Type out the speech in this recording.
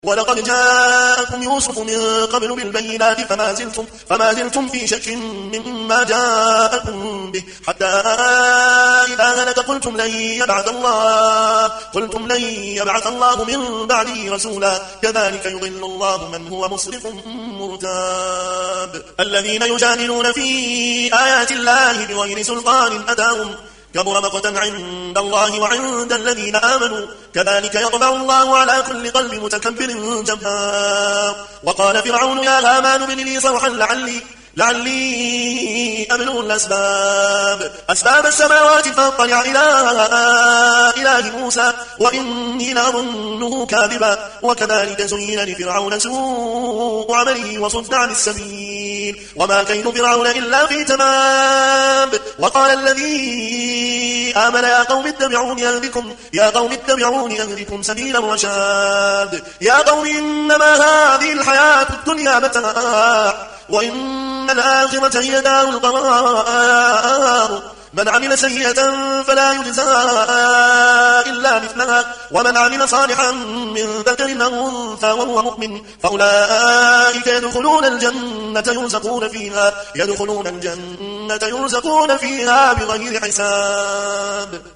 ولقد جاءكم يوسف من قبل بالبينات فما زلتم في شك مما جاءكم به حتى إذا هلك قلتم لن يبعث الله من بعده رسولا كذلك يضل الله من هو مسرف مرتاب. الذين يجادلون في آيات الله بغير سلطان أتاهم كبر مقتا عند الله وعند الذين آمنوا كذلك يطبع الله على كل قلب متكبر جبار. وقال فرعون يا هامان ابن لي صرحا لعلي أبلغ أسباب السماوات فاطلع إلى إله موسى وإني لأظنه كاذبا. وكذلك زين لفرعون سوء عمله وصد عن السبيل وما كيد فرعون إلا في تمام. وقال الذي آمن يا قوم اتبعوني أهدكم سبيل الرشاد. يا قوم إنما هذه الحياة الدنيا متاع وإن الآخرة هي دار القرار. من عمل سيئة فلا يجزى إلا مثلها ومن عمل صالحا من ذكر أو أنثى وهو مؤمن فأولئك يدخلون الجنة يرزقون فيها بغير حساب.